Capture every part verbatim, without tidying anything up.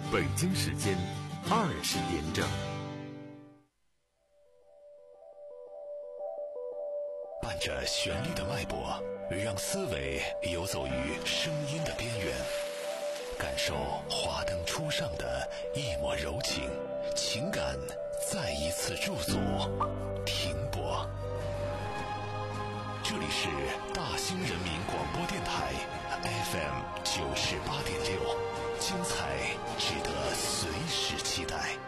北京时间二十点整。 伴着旋律的脉搏，让思维游走于声音的边缘，感受华灯初上的一抹柔情，情感再一次驻足停泊。这里是大兴人民广播电台 F M 九十八点六，精彩值得随时期待。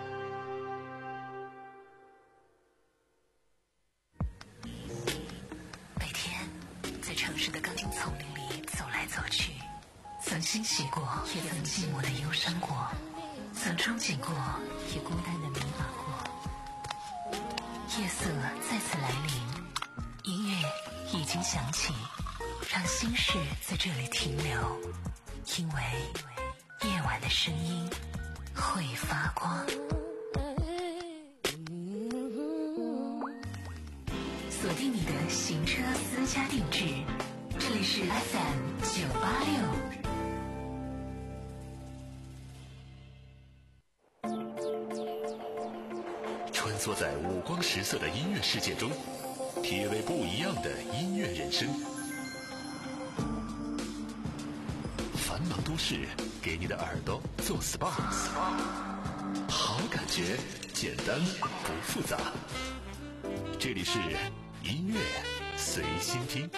每天在城市的钢筋丛林里走来走去，曾欣喜过，也曾寂寞的忧伤过，曾憧憬过，也孤单的迷茫过。夜色再次来临，音乐已经响起，让心事在这里停留，因为夜晚的声音会发光。锁定你的行车私家定制，这里是 F M 九八六。 穿梭在五光十色的音乐世界中，体味不一样的音乐人生。繁忙都市给你的耳朵做 S P A， 好感觉简单不复杂。这里是音乐随心听。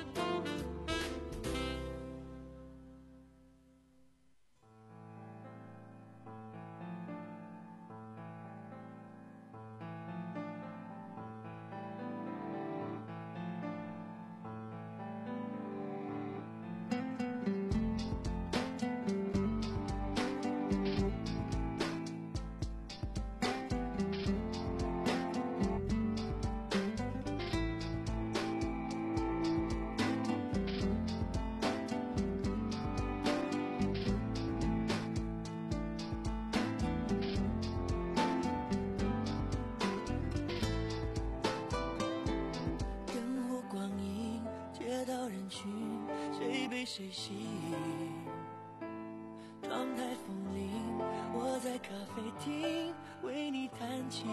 谁吸引？窗台风铃，我在咖啡厅为你弹琴。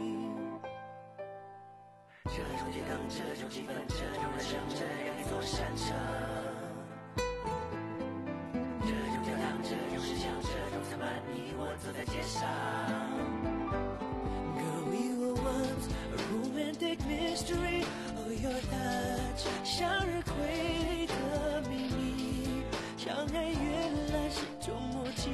这种街灯，这种气氛，这种人生，这样一座山城。这种教堂，这种石墙，这种灿烂，你我走在街上。Girl, we were once a romantic mystery. Oh, your touch， 向日葵的秘密。相爱原来是种默契，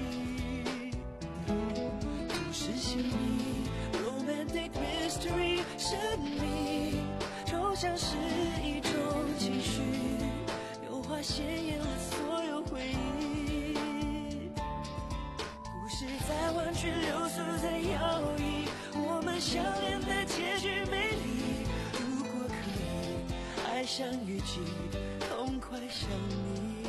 故事细腻 ，romantic mystery， 神秘，抽象是一种情绪，油画鲜艳了所有回忆，故事在弯曲流苏在摇曳，我们相恋的结局美丽，如果可以，爱像雨季，痛快想你。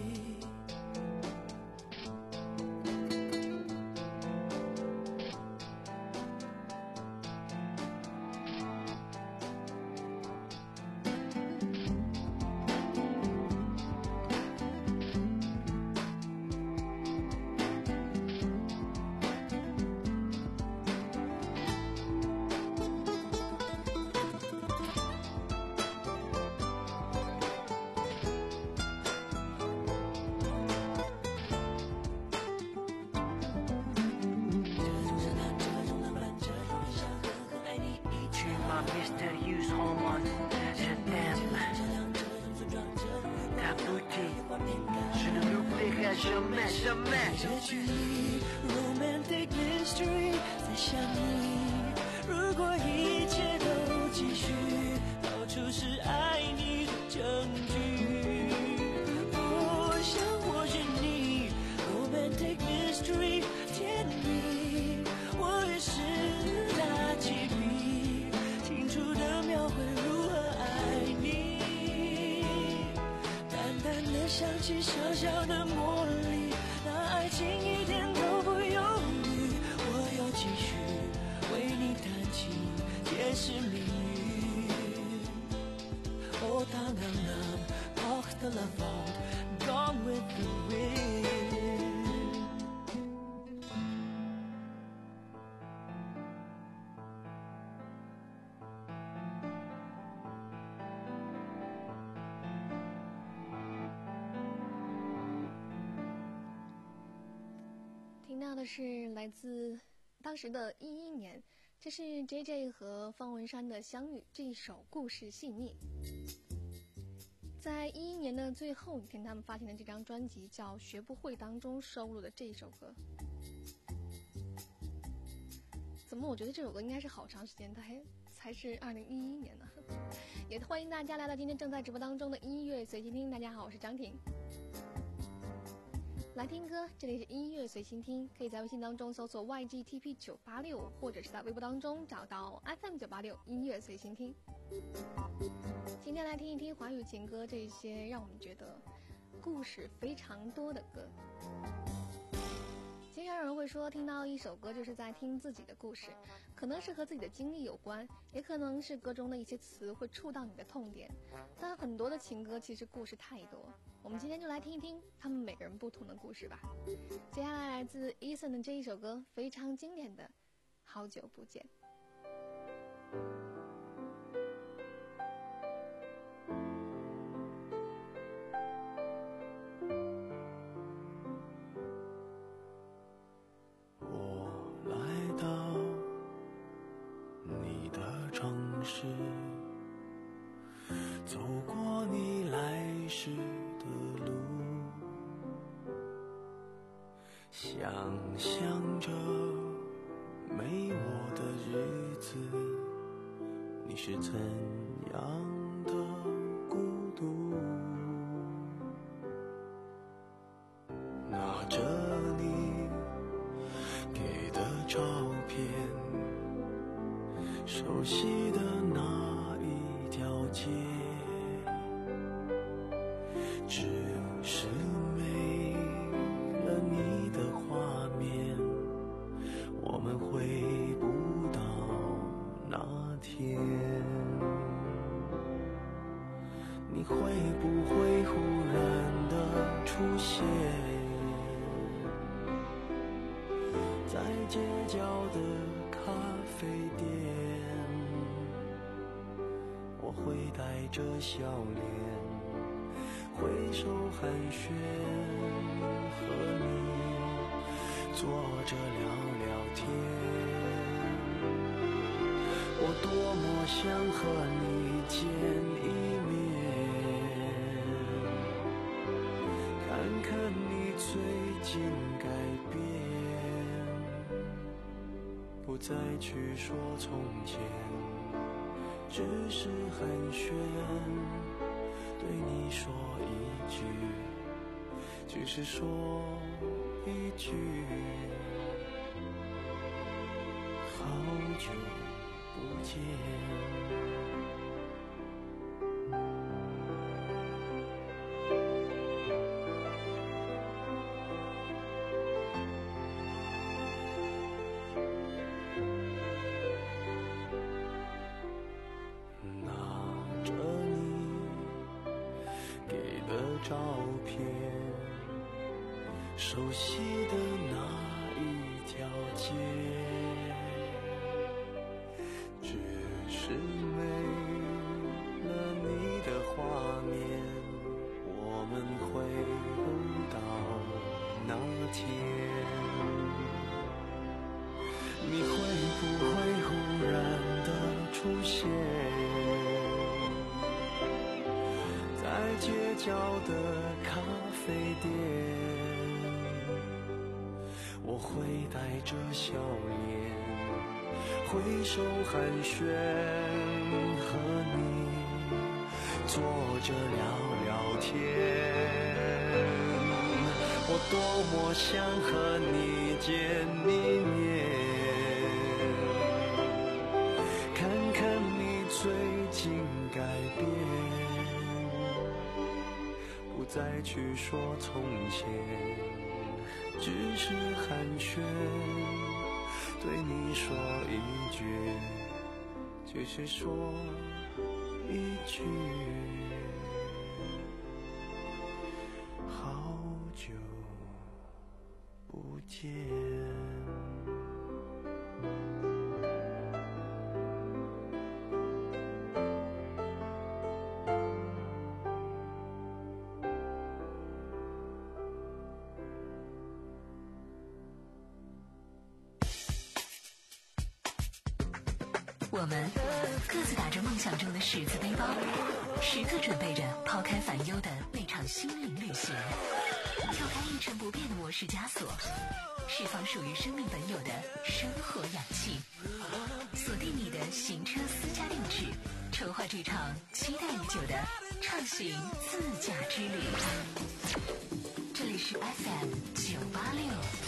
这距离 romantic mystery 在想你，如果一切都继续，到处是爱你的证据。我想或许你 romantic mystery 甜蜜，我也是拿起笔，清楚地描绘如何爱你，淡淡的香气，小小的魔力。爱情一点都不犹豫，我要继续为你弹琴，解释谜语。Oh, tanganam, och the lavand, gone with the wind. 听到的是来自当时的一一年，这是 J J 和方文山的相遇，这一首故事细腻。在一一年的最后一天，他们发行的这张专辑叫《学不会》当中收录的这一首歌。怎么我觉得这首歌应该是好长时间，它还才是二零一一年呢。也欢迎大家来到今天正在直播当中的音乐随心听。大家好，我是张婷。来听歌，这里是音乐随心听，可以在微信当中搜索 Y G T P 九八六， 或者是在微博当中找到 F M 九八六 音乐随心听。今天来听一听华语情歌，这些让我们觉得故事非常多的歌。经常有人会说，听到一首歌就是在听自己的故事，可能是和自己的经历有关，也可能是歌中的一些词会触到你的痛点。但很多的情歌其实故事太多，我们今天就来听一听他们每个人不同的故事吧。接下来来自 Eason 的这一首歌，非常经典的《好久不见》。 走过你来时的路，想象着没我的日子，你是怎样的孤独。拿着你给的照片，熟悉的那一条街，只是没了你的画面，我们回不到那天。你会不会忽然的出现在街角的咖啡店？我会带着笑脸挥手寒暄，和你坐着聊聊天。我多么想和你见一面，看看你最近改变，不再去说从前，只是寒暄，对你说一句，只是说一句，好久不见。照片，熟悉的那一条街，只是没了你的画面，我们回不到那天。你会不会忽然的出现在街角的咖啡店？我会带着笑脸挥手寒暄，和你坐着聊聊天。我多么想和你见一面，看看你最近改变，不再去说从前，只是寒暄，对你说一句，只是说一句，好久不见。 我们各自打着梦想中的十字背包，时刻准备着抛开烦忧的那场心灵旅行，跳开一成不变的模式枷锁，释放属于生命本有的生活氧气，锁定你的行车私家定制，筹划这场期待已久的畅行自驾之旅。这里是 F M 九八六。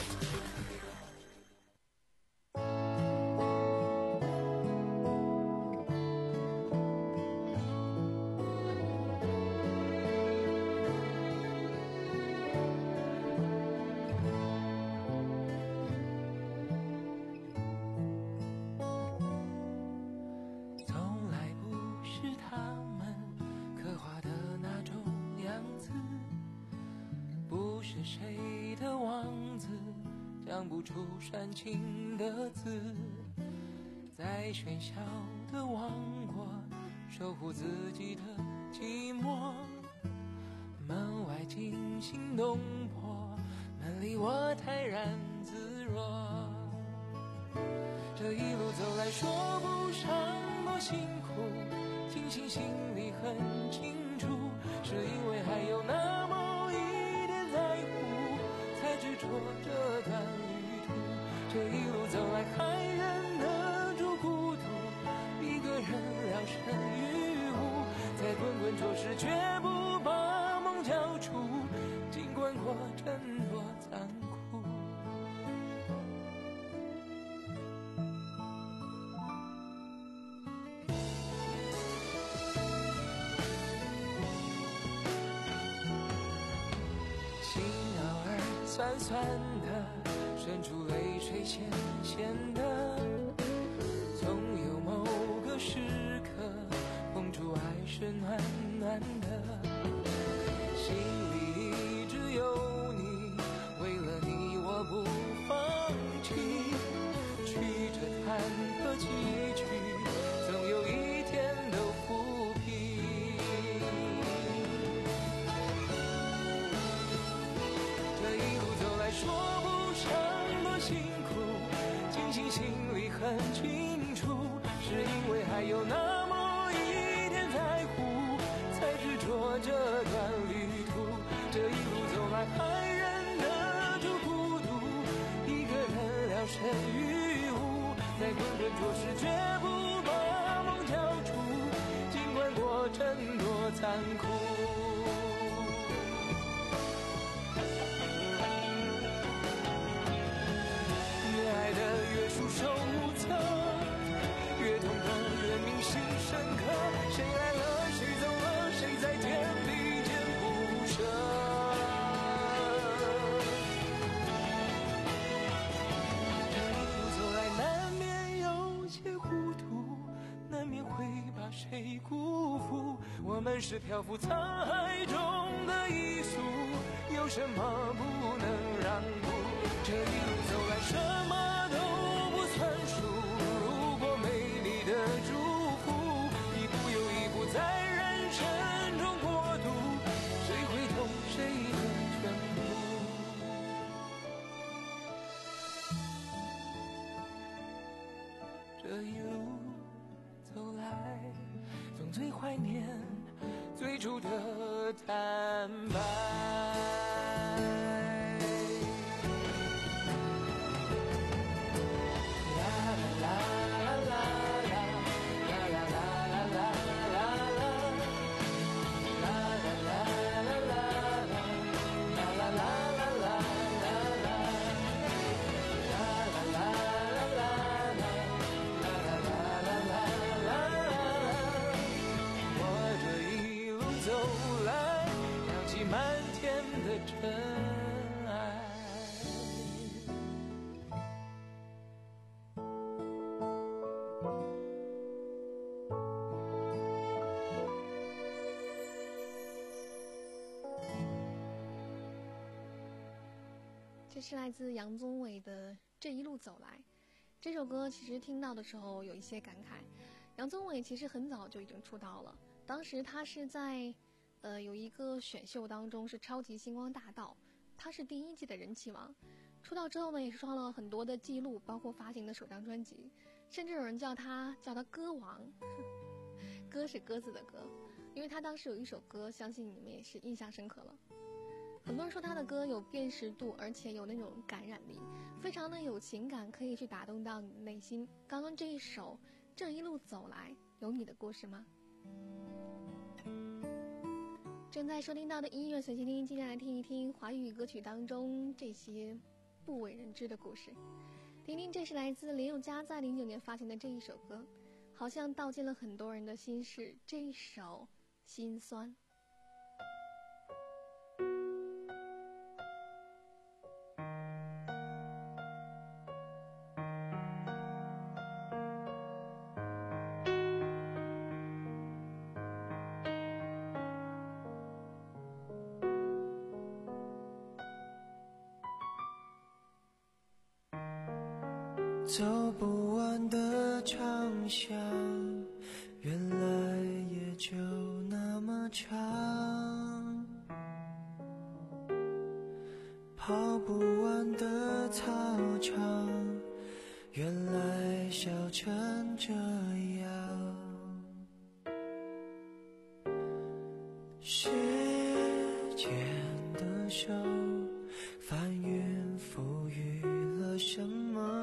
谁的王子讲不出煽情的字，在喧嚣的王国守护自己的寂寞，门外惊心动魄，门里我泰然自若。这一路走来说不上多辛苦，庆幸心里很清楚，是因为还有那么执着这段旅途，这一路走来还忍得住孤独，一个人聊胜于无，在滚滚浊世绝不把梦交出，尽管过程多残酷。酸酸的，渗出泪水咸咸的，总有某个时刻碰触爱是暖暖的，心里一直有你，为了你我不放弃，曲折坎坷崎岖，总有一天都抚平。说不上多辛苦，庆幸心里很清楚，是因为还有那么一点在乎，才执着这段旅途。这一路走来还忍得住孤独，一个人聊胜于无，在滚滚浊世绝不把梦交出，尽管过程多残酷。爱的越束手无策，越痛的越铭心深刻，谁来了谁走了，谁在天地间不舍。这一路走来难免有些糊涂，难免会把谁辜负，我们是漂浮沧海中的一粟，有什么不能让步？这一路走来什么都不算数，如果没你的祝福，一步又一步在人生中过渡，谁会懂谁的全部？这一路走来，总最怀念最初的坦白。满天的尘埃。 这是来自杨宗纬的《这一路走来》。这首歌其实听到的时候有一些感慨。杨宗纬其实很早就已经出道了，当时他是在呃有一个选秀当中是超级星光大道，他是第一季的人气王。出道之后呢，也是创了很多的记录，包括发行的首张专辑。 甚至有人叫他叫他歌王，鸽是鸽子的鸽，因为他当时有一首歌，相信你们也是印象深刻了。很多人说他的歌有辨识度，而且有那种感染力，非常的有情感，可以去打动到你的内心。刚刚这一首《这一路走来》，有你的故事吗？正在收听到的音乐随心听，今天来听一听华语歌曲当中这些不为人知的故事。听听，这是来自林宥嘉在零九年发行的这一首歌，好像道尽了很多人的心事，这一首心酸。 走不完的长巷，原来也就那么长。跑不完的操场，原来笑成这样。时间的手翻云覆雨了什么？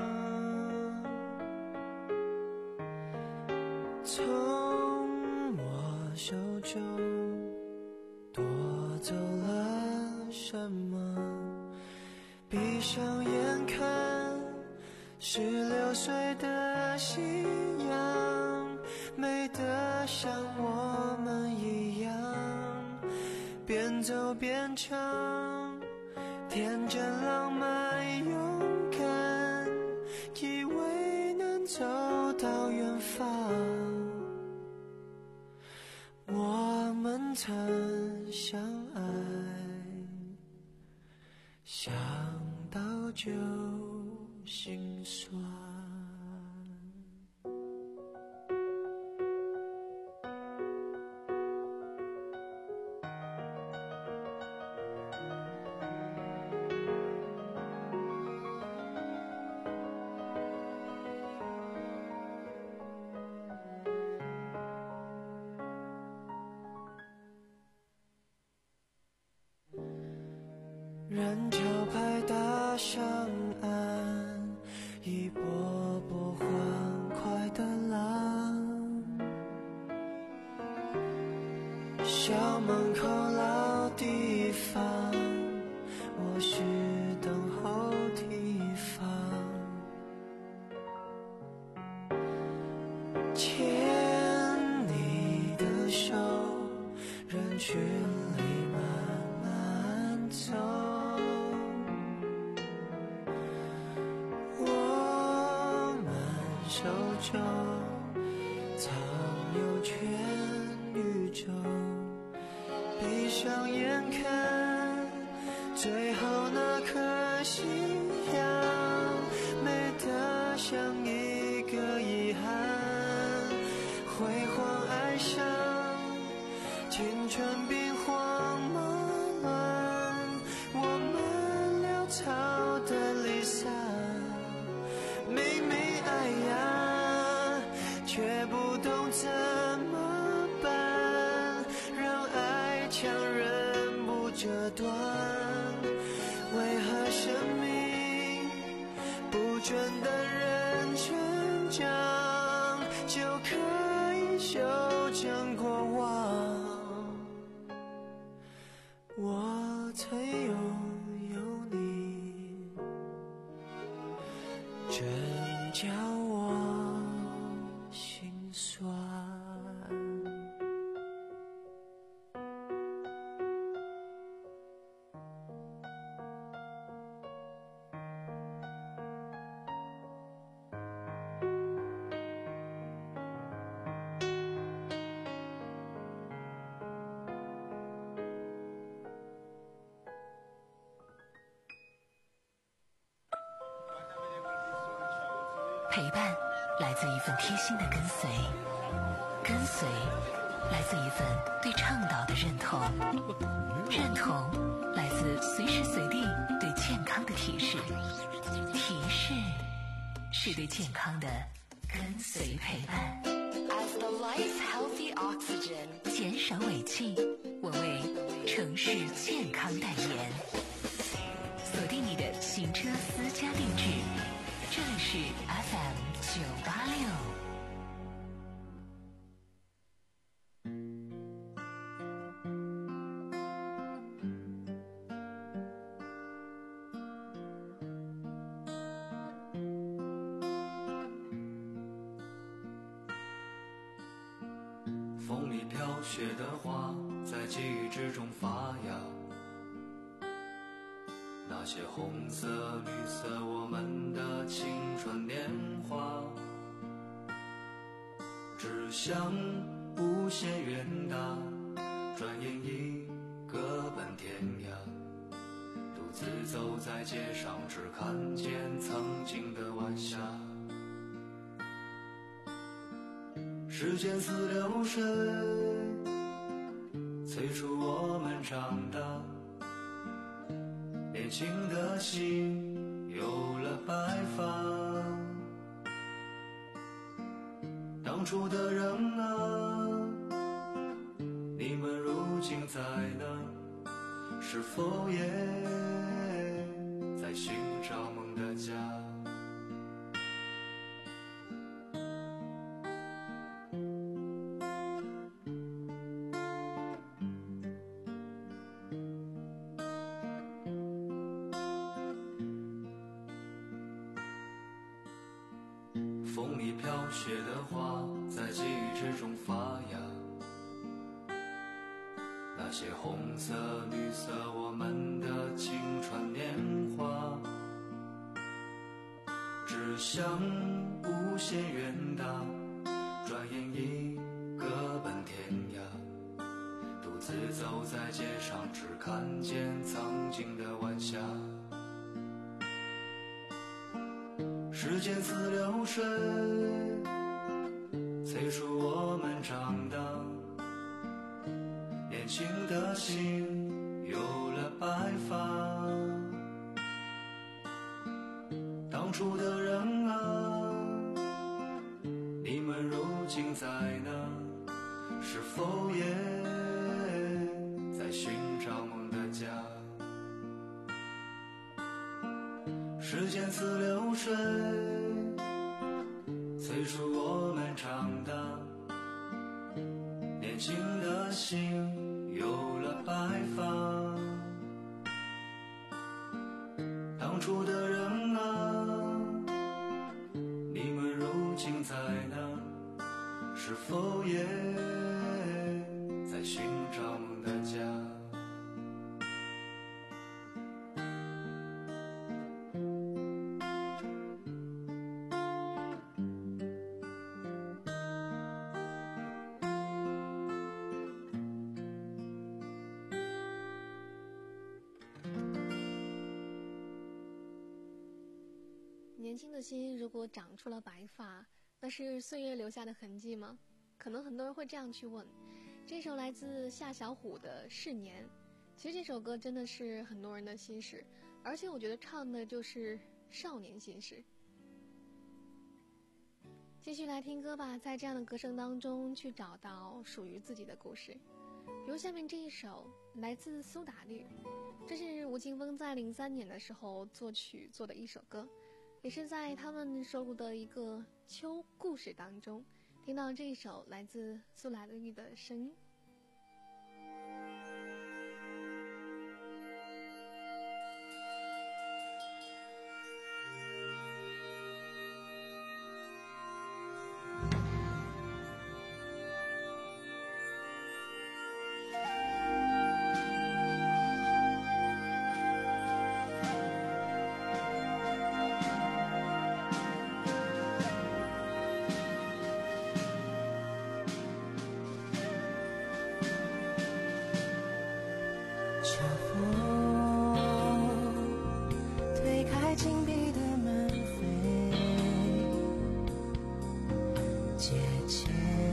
从我手中夺走了什么？闭上眼看十六岁的夕阳，美得像我们一样，边走边唱，天真浪漫勇敢，以为能走到远方。我们曾相爱，想到就心酸。人潮拍打上岸，一波波欢快的浪。校门口老地方，我是等候地方。牵你的手，人群里慢慢走。手中藏有全宇宙，闭上眼看最后那颗夕阳，美得像一个遗憾。辉煌爱上青春兵荒马乱，我们潦草的离散，明明爱呀，却不懂怎么办，让爱强忍不折断。为何生命不准等人成长，就可以修正过往？我曾拥有你，真叫我心酸。 陪伴来自一份贴心的跟随，跟随来自一份对倡导的认同，认同来自随时随地对健康的提示，提示是对健康的更跟随陪伴。 As the life's healthy oxygen， 减少尾气，我为城市健康代言。锁定你的行车私家定制，这里是 F M 九八六。 风里飘雪的花，在记忆之中发芽。那些红色、绿色，我们的青春年华，只想无限远大，转眼已各奔天涯。独自走在街上，只看见曾经的晚霞。时间似流水，催促我们长大。年轻的心有了白发。当初的人啊，你们如今在哪？是否也在寻找梦的家？风里飘雪的花，在记忆之中发芽。那些红色、绿色，我们的青春年华，只想无限远大，转眼已各奔天涯。独自走在街上，只看见曾经的晚霞。时间似流水，催促我们长大。年轻的心有了白发。当初的人啊，你们如今在哪？是否也在寻找梦的家？时间似流水，催促我们长大。年轻的心有了白发。当初的人啊，你们如今在哪？是否也在寻找梦的家？ 年轻的心如果长出了白发，那是岁月留下的痕迹吗？可能很多人会这样去问。这首来自夏小虎的《逝年》，其实这首歌真的是很多人的心事，而且我觉得唱的就是少年心事。继续来听歌吧，在这样的歌声当中去找到属于自己的故事。比如下面这一首来自苏打绿，这是吴青峰在零三年的时候作曲做的一首歌，也是在他们收录的一个秋故事当中听到这一首来自苏打绿的声音。 秋风推开紧闭的门扉，阶前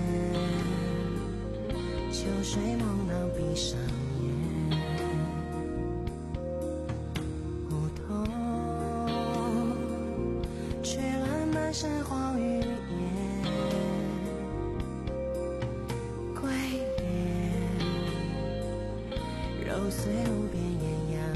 秋水蒙囊闭上眼，梧桐吹乱满山黄雨烟， 岁路边艳阳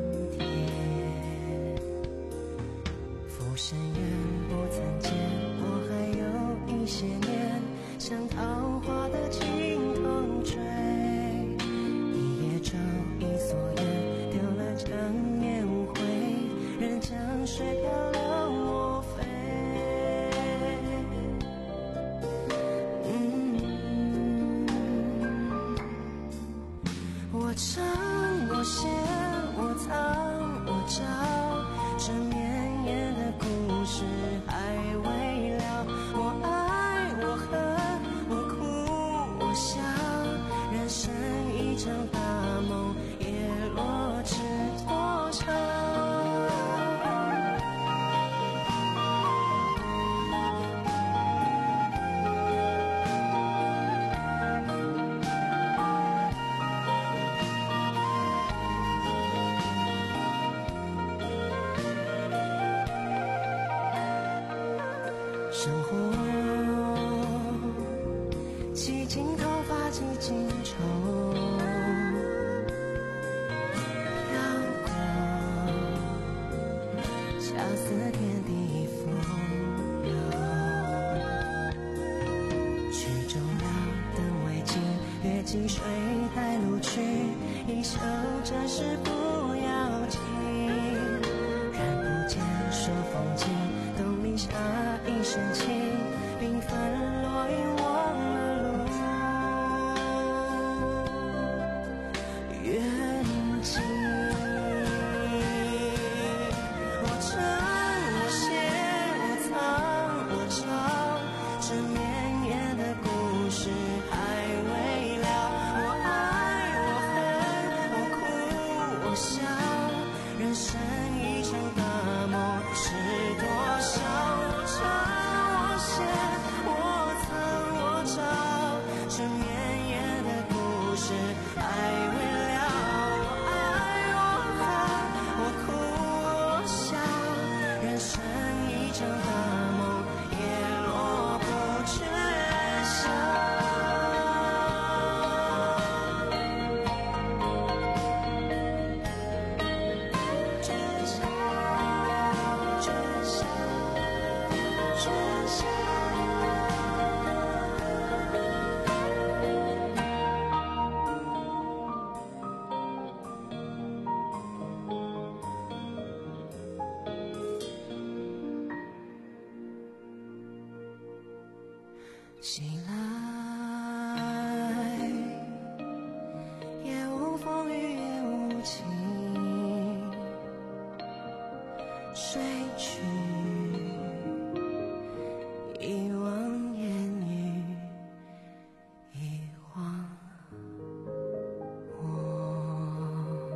天，浮生缘不曾见，我还有一些年，像桃花的情同坠，一叶舟一蓑烟，丢了江年无悔，任江水漂流我飞。嗯，我唱我写我藏我找，这绵延的故事还未了。我爱我恨我哭我笑，人生一场大梦，叶落知多少。生活洗尽头发几经愁，飘过恰似天地风流，曲终了灯未尽，月季水带路去，一袖这事不要紧，然不见说风景，东篱下一身轻，缤纷落英忘了路，远近。我唱我写我藏我找，这绵延的故事还未了。我爱我恨我哭我笑，人生一场大梦是多少。我唱我写我藏我找，这绵延的故事还未了。我爱我恨我哭我笑，人生一场大梦，叶落不缺少。醒来，也无风雨也无晴，睡去，一忘烟雨，一忘我。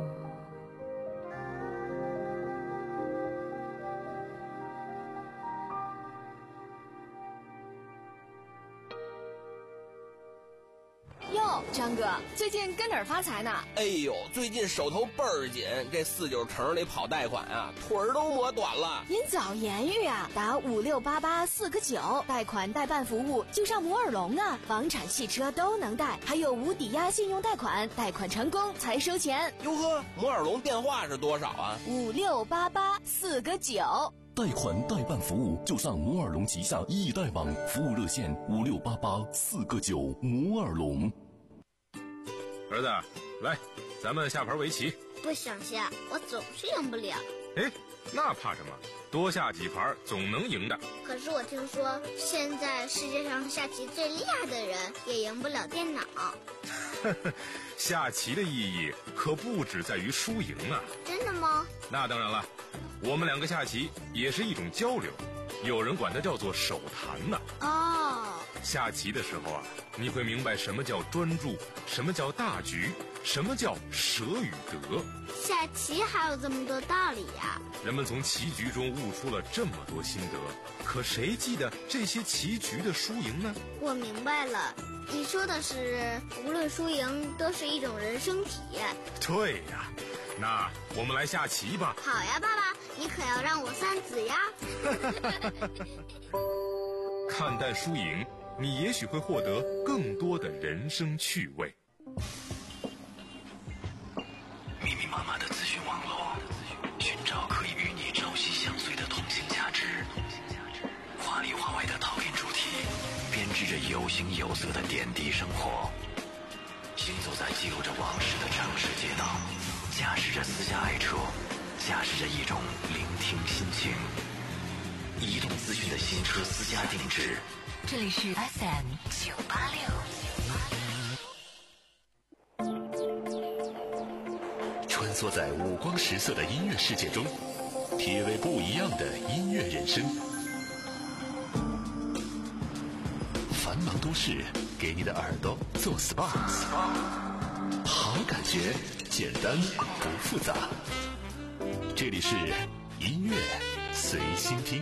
哟，张哥，最近跟哪儿发财呢？ 哎呦，最近手头倍儿紧，这四九城里跑贷款啊，腿儿都磨短了。 您早言语啊，打五六八八四个九，贷款代办服务就上摩尔龙啊，房产、汽车都能贷，还有无抵押信用贷款，贷款成功才收钱。 哟呵，摩尔龙电话是多少啊？ 五六八八四个九。 贷款代办服务就上摩尔龙旗下易贷网，服务热线五六八八四个九。摩尔龙。 儿子，来，咱们下盘围棋。 不想下，我总是赢不了。 哎，那怕什么？多下几盘总能赢的。 可是我听说，现在世界上下棋最厉害的人也赢不了电脑。 下棋的意义可不只在于输赢啊。 真的吗？ 那当然了，我们两个下棋也是一种交流，有人管它叫做手谈呢。 哦。 下棋的时候啊，你会明白什么叫专注，什么叫大局，什么叫舍与得。 下棋还有这么多道理呀！ 人们从棋局中悟出了这么多心得，可谁记得这些棋局的输赢呢？ 我明白了，你说的是无论输赢都是一种人生体验。 对呀，那我们来下棋吧。 好呀，爸爸，你可要让我三子呀。 看淡输赢，你也许会获得更多的人生趣味。 形有色的点滴生活，行走在记录着往事的城市街道，驾驶着私家爱车，驾驶着一种聆听心情。移动资讯的新车私家定制， 这里是 F M 九八六。 穿梭在五光十色的音乐世界中，体味不一样的音乐人生。繁忙都市给你的耳朵做 S P A， 好感觉，简单不复杂。这里是音乐随心听。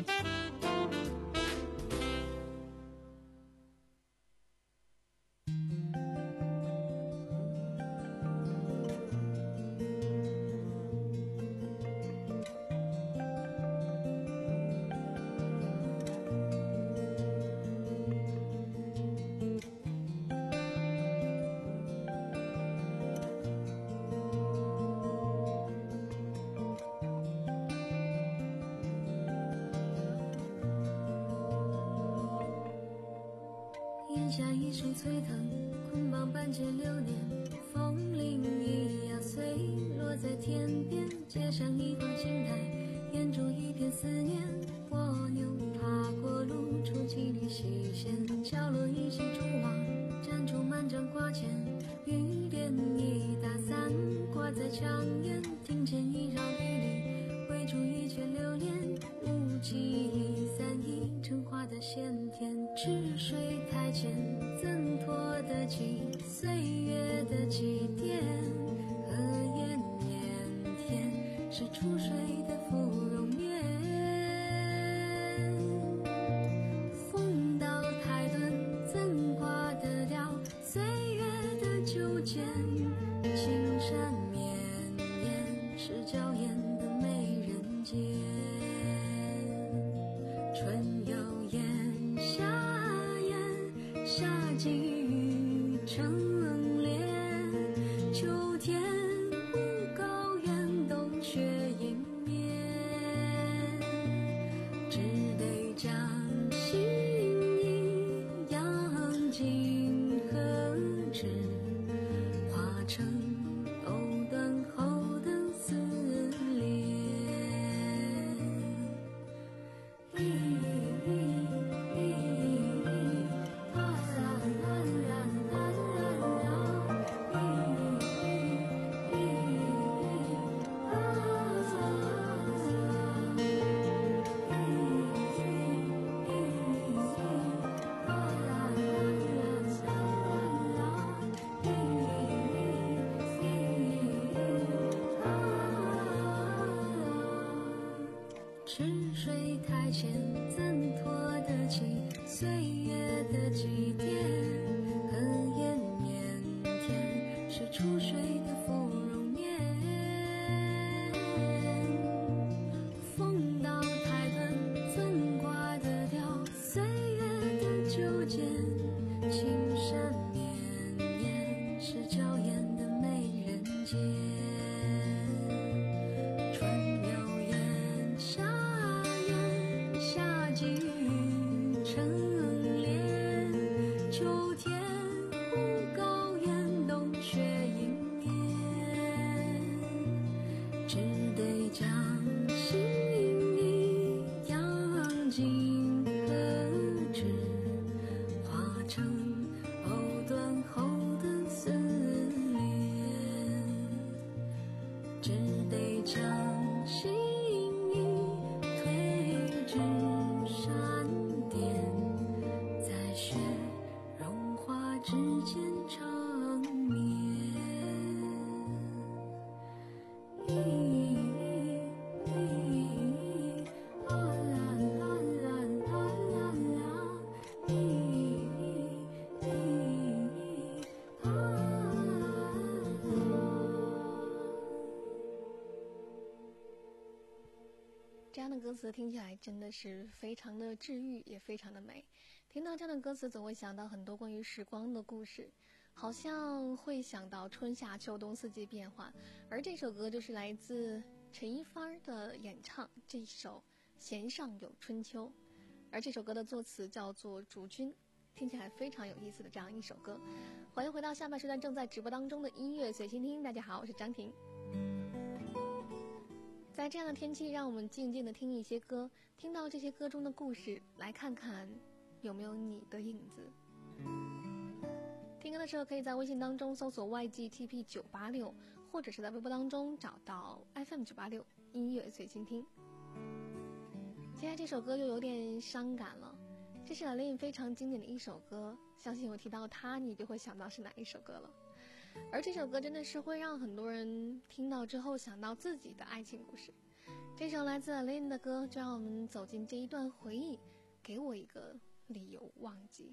咽下一声催疼，捆绑半截流年，风铃一样碎落在天边，接上一方青苔，掩住一片思念。蜗牛爬过路，出几缕细线，角落一袭蛛网，粘住满张挂件。雨点一打伞，挂在墙沿，听见一绕雨里，围住一切留恋。雾气离散，已成花的鲜甜，池水太浅，怎拖得起岁月的祭奠？荷叶腼腆，是出水的芙蓉面。风到太钝，怎挂得了岁月的纠结？青山绵延，是娇艳的美人间。春有燕，夏燕，夏季雨成莲。秋天无高原，冬雪迎面。只得将心意养进何纸，化成藕断后的丝连。池水太浅，怎拖得起岁月的祭奠？荷叶腼腆，是出水的芙蓉面。风到太钝，怎挂得了岁月的纠结？青山绵延，是娇艳的美人间。春有燕，夏夏季雨成莲。秋天无高原，冬雪迎面。只得将心意养进何纸，化成藕断后的丝连。只得将心意推至山巅，在雪融化之间长眠。 这样的歌词听起来真的是非常的治愈，也非常的美。听到这样的歌词，总会想到很多关于时光的故事，好像会想到春夏秋冬四季变化。而这首歌就是来自陈一发的演唱，这首《弦上有春秋》。而这首歌的作词叫做竹君， 听起来非常有意思的这样一首歌。欢迎回到下半时段正在直播当中的音乐随心听，大家好，我是张婷。在这样的天气，让我们静静的听一些歌，听到这些歌中的故事，来看看有没有你的影子。听歌的时候可以在微信当中搜索 Y G T P 九八六， 或者是在微博当中找到 F M 九八六音乐随心听。接下来这首歌就有点伤感了，这是Aline非常经典的一首歌，相信我提到它你就会想到是哪一首歌了。而这首歌真的是会让很多人听到之后想到自己的爱情故事。这首来自Aline的歌，就让我们走进这一段回忆，给我一个理由忘记。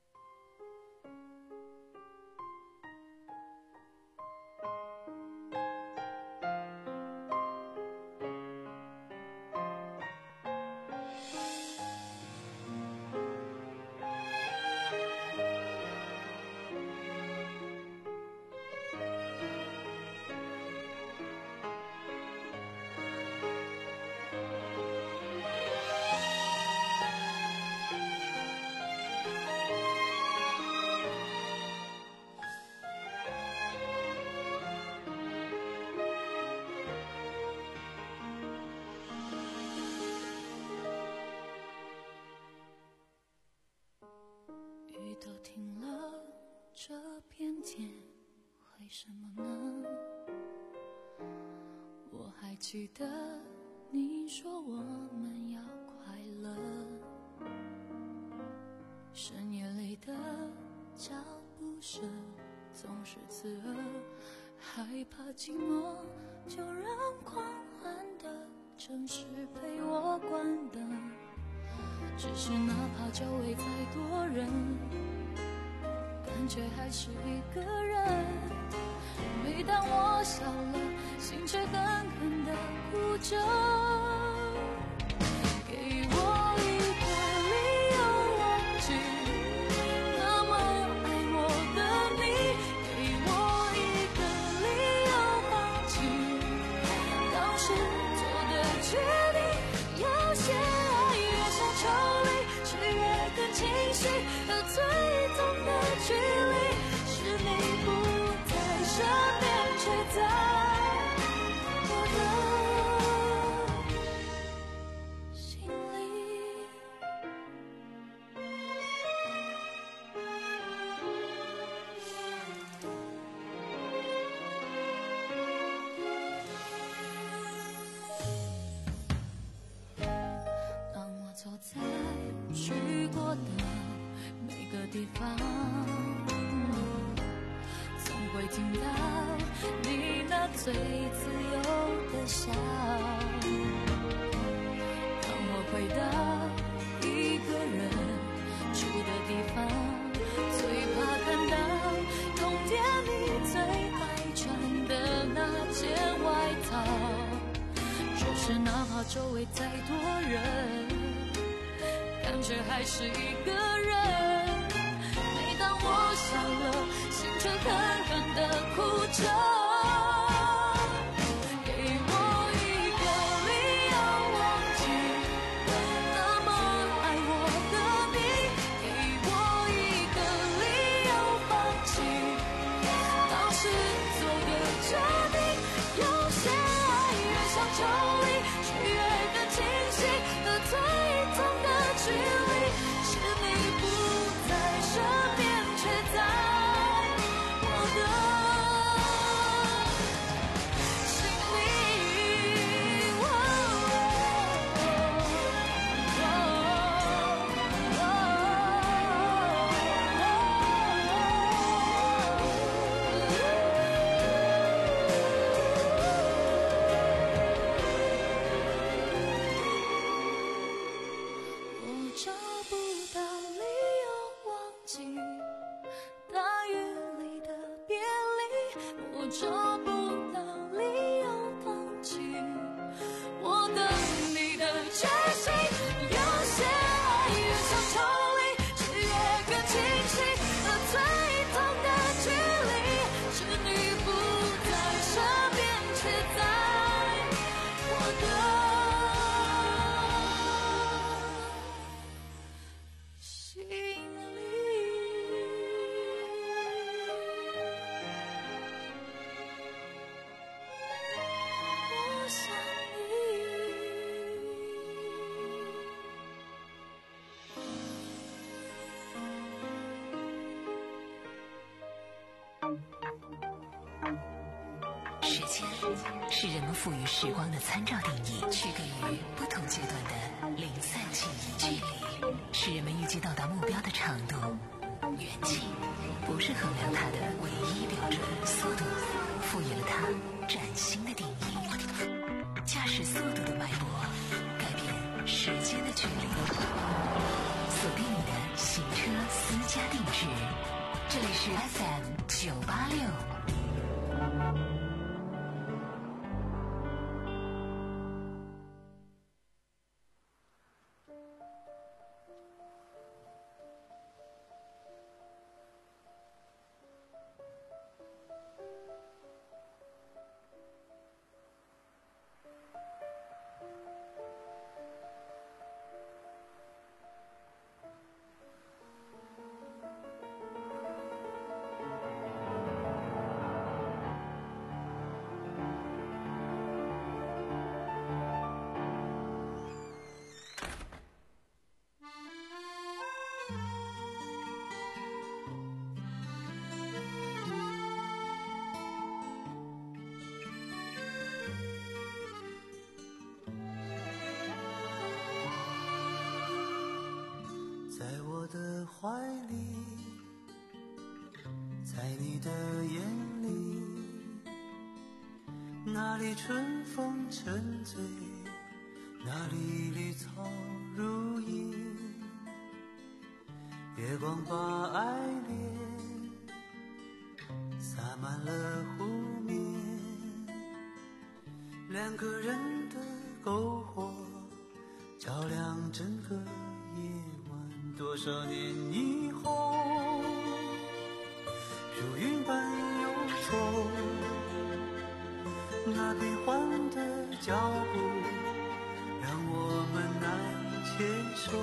这片天，为什么呢？我还记得你说我们要快乐，深夜里的脚步声总是刺耳，害怕寂寞，就让狂欢的城市陪我关灯。只是哪怕周围再多人，感觉还是一个人。每当我笑了，心却狠狠地哭着。给我一个理由忘记那么爱我的你，给我一个理由放弃当时做的决定。有些爱越想抽离，却越更清晰，而最痛的距离是你不在身边，却在我的心里。当我走在去过的每个地方，总会听到你那最自由的笑。当我回到一个人住的地方，最怕看到冬天你最爱穿的那件外套。就是哪怕周围再多人，感觉还是一个人。每当我笑了，心却狠狠地哭着。给我一个理由忘记那么爱我的你，给我一个理由放弃当时做的决定。有些爱越想抽离，却越更清晰，而最痛的距离是你不在身边，却在我的心里。哦我找不到理由忘记大雨里的别离，我找不到理由放弃我等你的决心。有些爱越想抽离，却越更清晰，而最痛的距离是你不在身边，却在我的心里。 间是人们赋予时光的参照定义，区隔于不同阶段的零散记忆。距离是人们预计到达目标的长度，远近不是衡量它的唯一标准。速度赋予了它崭新的定义，驾驶速度的脉搏改变时间的距离。锁定你的行车私家定制，这里是 F M 九八六。 怀里，在你的眼里，那里春风沉醉，那里绿草如茵，月光把爱恋洒满了湖面，两个人的篝火照亮整个夜晚。多少年以后，如云般游走，那变幻的脚步让我们难牵手。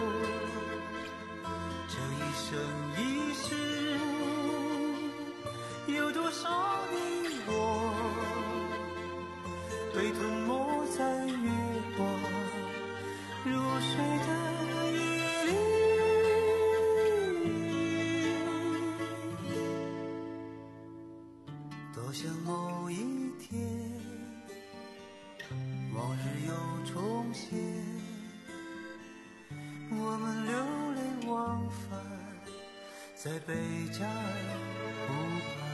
这一生一世，有多少你我被吞没在月光如水的夜里。多想某一天，往日又重现，我们流连忘返在贝加尔湖畔。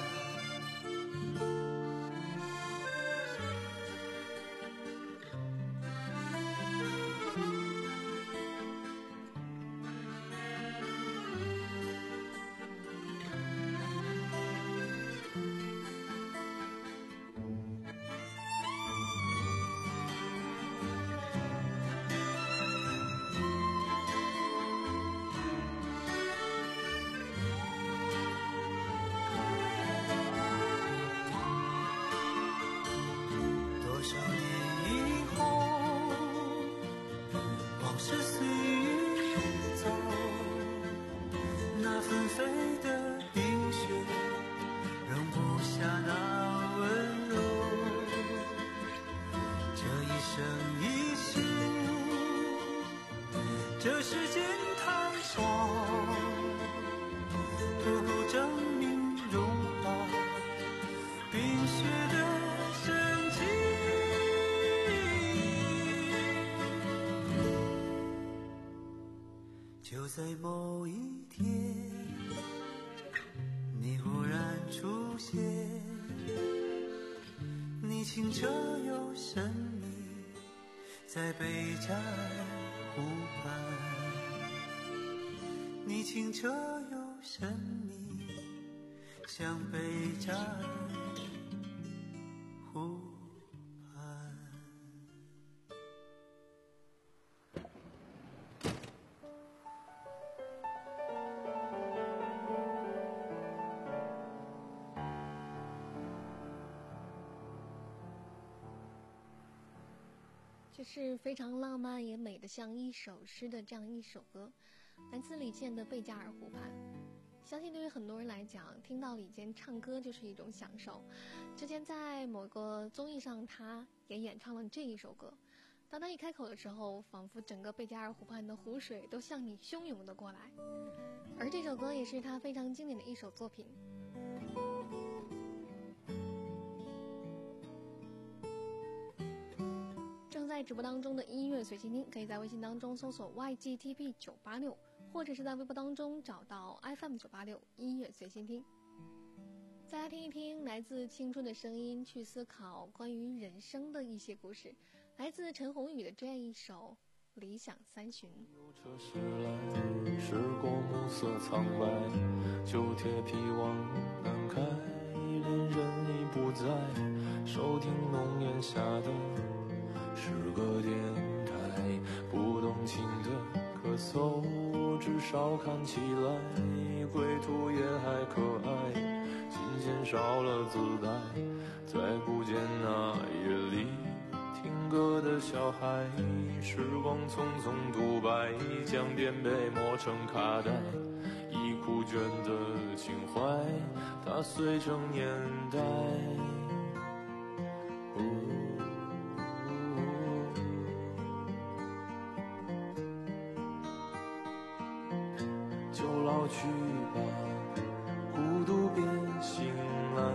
这世间太少，不够证明融化冰雪的神奇。就在某一天，你忽然出现，你清澈又神秘，在贝加尔湖畔，你清澈又神秘，像贝加尔湖畔。 这是非常浪漫也美的像一首诗的这样一首歌，来自李健的《贝加尔湖畔》。相信对于很多人来讲，听到李健唱歌就是一种享受。之前在某个综艺上，他也演唱了这一首歌。当他一开口的时候，仿佛整个贝加尔湖畔的湖水都向你汹涌的过来。而这首歌也是他非常经典的一首作品。 在直播当中的音乐随心听，可以在微信当中搜索 Y G T P 九八六，或者是在微博当中找到 F M 九八六音乐随心听。再来听一听来自青春的声音，去思考关于人生的一些故事。来自陈鸿宇的这样一首《理想三旬》。 车驶来，驶过暮色苍白，旧铁皮往南开，恋人已不在，收听浓烟下的是个电台，不动情的咳嗽，至少看起来归途也还可爱，琴弦少了姿态，再不见那夜里听歌的小孩，时光匆匆独白，将颠沛磨成卡带，已枯卷的情怀，它碎成年代。就老去吧，孤独别醒来，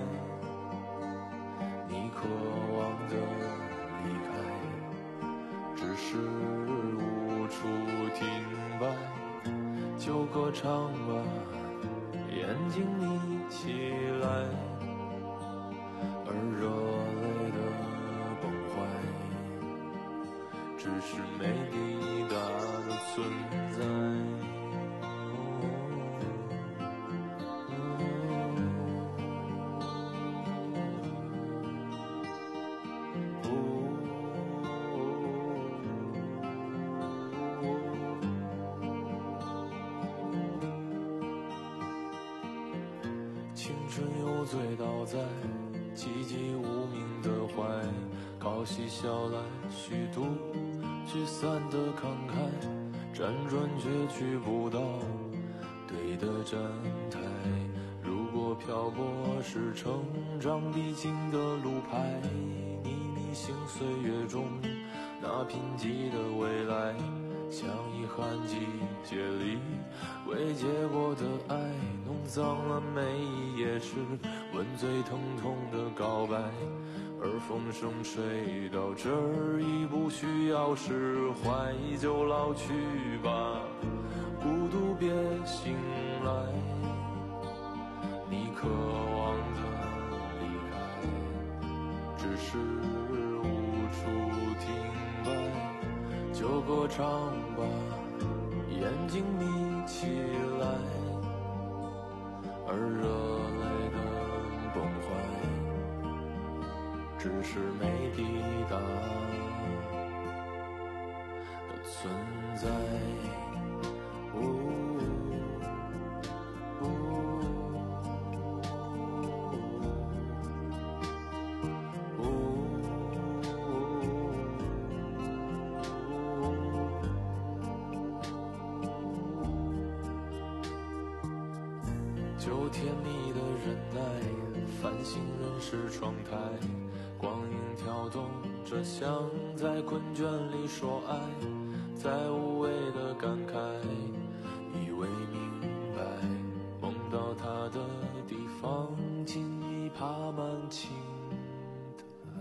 你渴望的离开，只是无处停摆。就歌唱吧，眼睛眯起来，而热泪的崩坏，只是没抵达的存在。醉倒在寂寂无名的怀，靠嬉笑来虚度聚散的慷慨，辗转却去不到对的站台。如果漂泊是成长必经的路牌，你迷信岁月中那贫瘠的未来，像遗憾季节里未结果的爱，弄脏了每一页诗，吻最疼痛的告白。而风声吹到这儿已不需要释怀，就老去吧，孤独别醒来，你渴望的离开，只是无处停摆。就歌唱吧，眼睛眯起来，而热泪的崩坏，只是没抵达的存在。哦就甜蜜的忍耐，繁星润湿窗台，光影跳动着像在困倦里说爱，在无谓的感慨，以为明白，梦到他的地方尽已爬满青苔。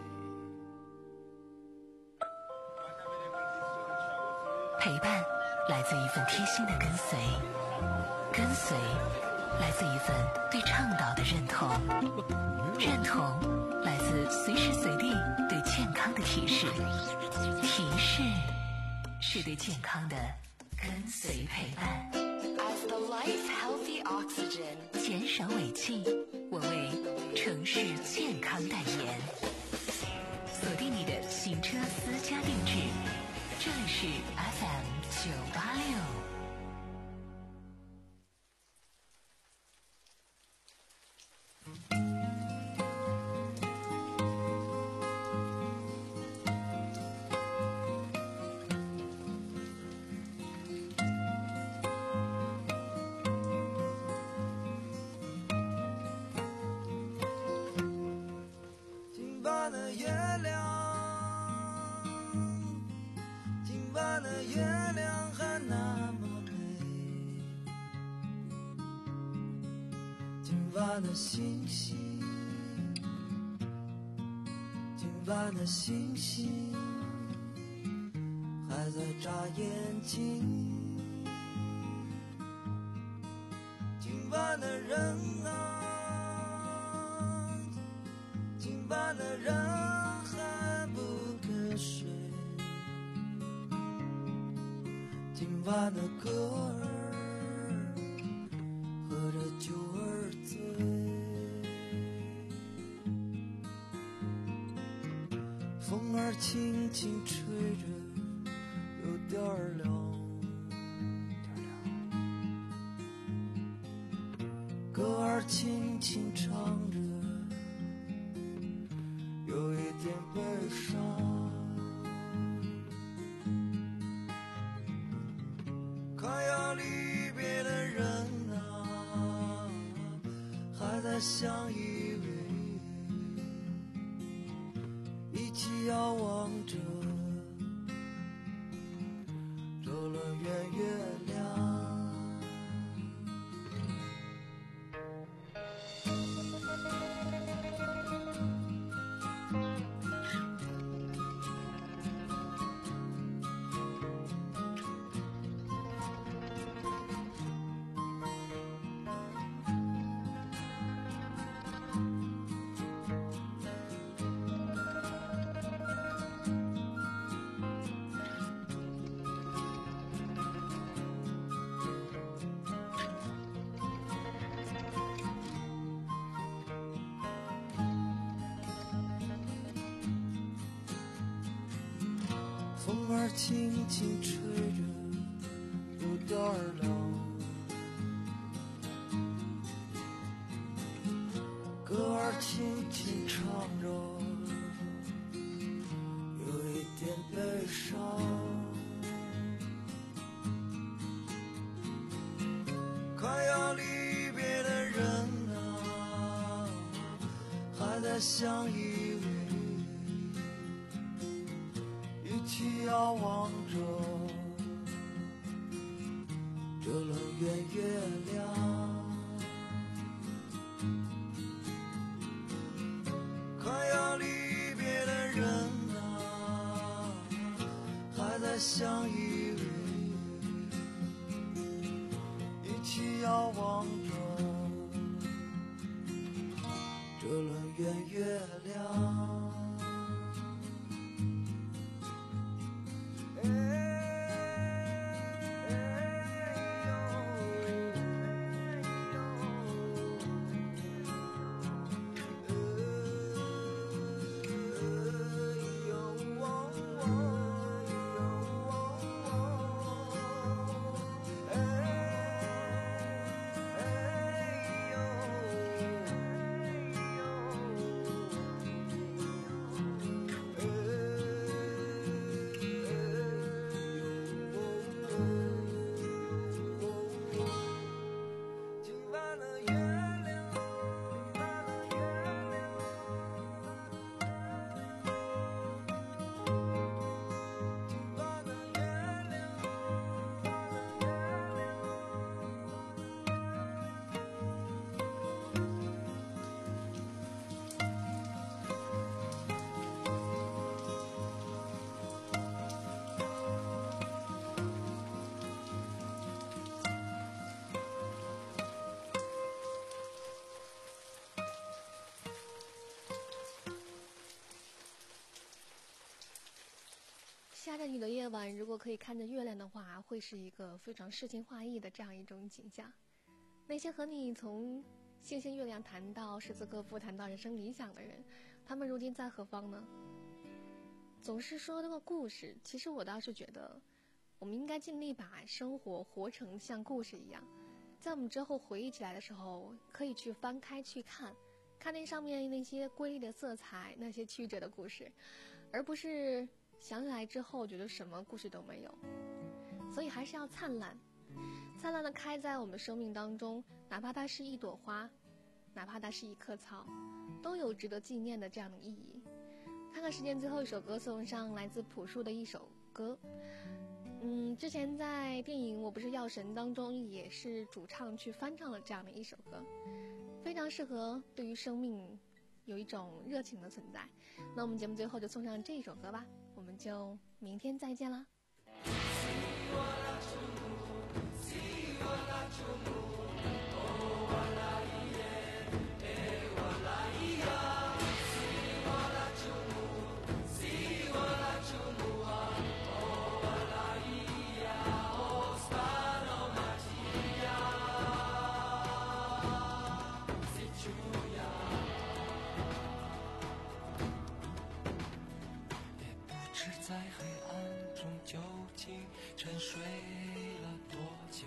陪伴来自一份贴心的跟随，跟随来自一份对倡导的认同，认同来自随时随地对健康的提示，提示是对健康的跟随陪伴。 As the life healthy oxygen， 减少尾气，我为城市健康代言。锁定你的行车私家定制，这里是 F M 九八六。 今晚的月亮，今晚的月亮还那么美，今晚的星星，今晚的星星还在眨眼睛。今晚的人啊，今晚的人还不瞌睡，今晚的歌儿喝着酒儿醉，风儿轻轻吹着有点儿凉，歌儿轻轻唱着有一点悲伤，快要离别的人啊，还在相依偎，一起遥望着这轮圆月亮。风儿轻轻吹着有点儿凉，歌儿轻轻唱着有一点悲伤，快要离别的人啊，还在相依偎，一起遥望着这轮圆月亮。快要离别的人啊，还在相依偎，一起遥望着这轮圆月亮。 下着雨的夜晚，如果可以看着月亮的话，会是一个非常诗情画意的这样一种景象。那些和你从星星月亮谈到诗词歌赋，谈到人生理想的人，他们如今在何方呢？总是说这个故事，其实我倒是觉得我们应该尽力把生活活成像故事一样，在我们之后回忆起来的时候，可以去翻开去看看那上面那些瑰丽的色彩，那些曲折的故事，而不是想起来之后觉得什么故事都没有。所以还是要灿烂灿烂的开在我们生命当中，哪怕它是一朵花，哪怕它是一棵草，都有值得纪念的这样的意义。看看时间，最后一首歌送上来自朴树的一首歌。嗯，之前在电影《我不是药神》当中也是主唱去翻唱了这样的一首歌，非常适合对于生命有一种热情的存在。那我们节目最后就送上这首歌吧，我们就明天再见啦。 在黑暗中究竟沉睡了多久，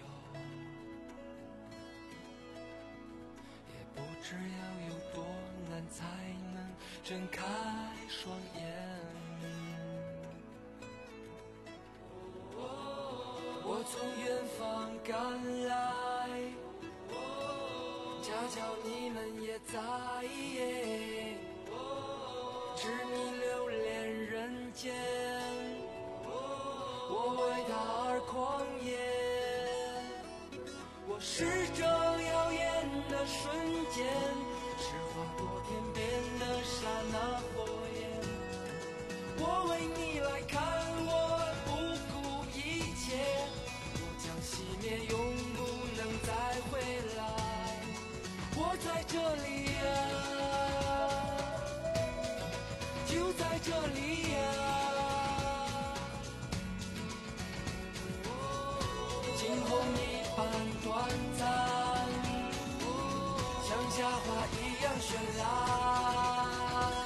也不知要有多难才能睁开双眼。我从远方赶来，恰巧你们也在，执迷留恋人间，我为他而狂野。我是这耀眼的瞬间，是划过天边的刹那火焰。我为你来看，我不顾一切，我将熄灭，永不能再回来。我在这里啊，就在这里啊。惊鸿一般短暂，像夏花一样绚烂。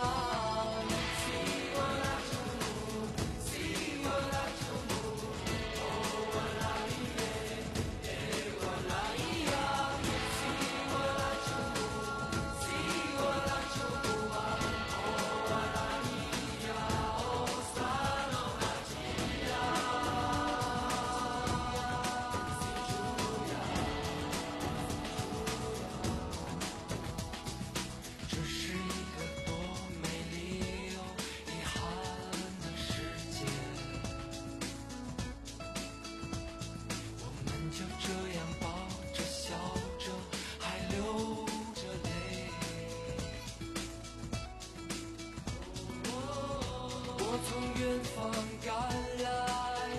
我从远方赶来，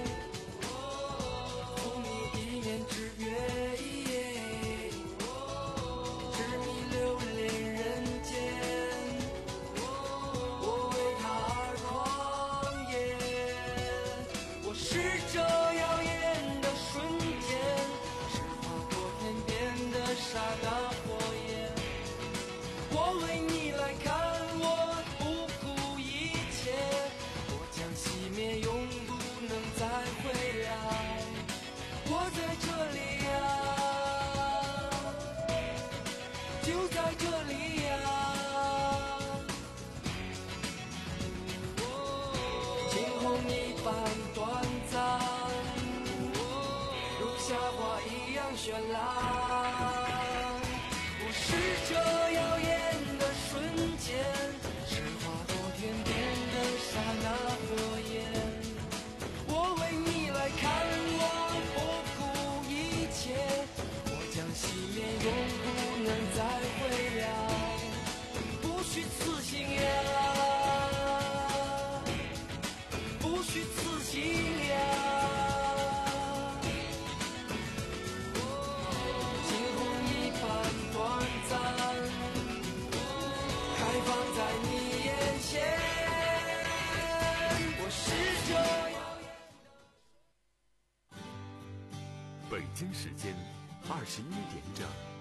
送你一面之约，执迷留恋人间，我为他而狂野。我是这耀眼的瞬间，是划过天边的刹那火焰。我为你来看，我不顾一切，熄灭，永不能再回来。我在这里啊，就在这里啊。惊鸿一般短暂，如夏花一样绚烂。我是这耀眼的瞬间，是划过天边的刹那火焰。我为你来看，我不顾一切，我将熄灭，永不能再回来。不虚此行呀，不虚此行呀。惊鸿一般短暂，开放在你眼前。我是这样。 北京时间二十一点整。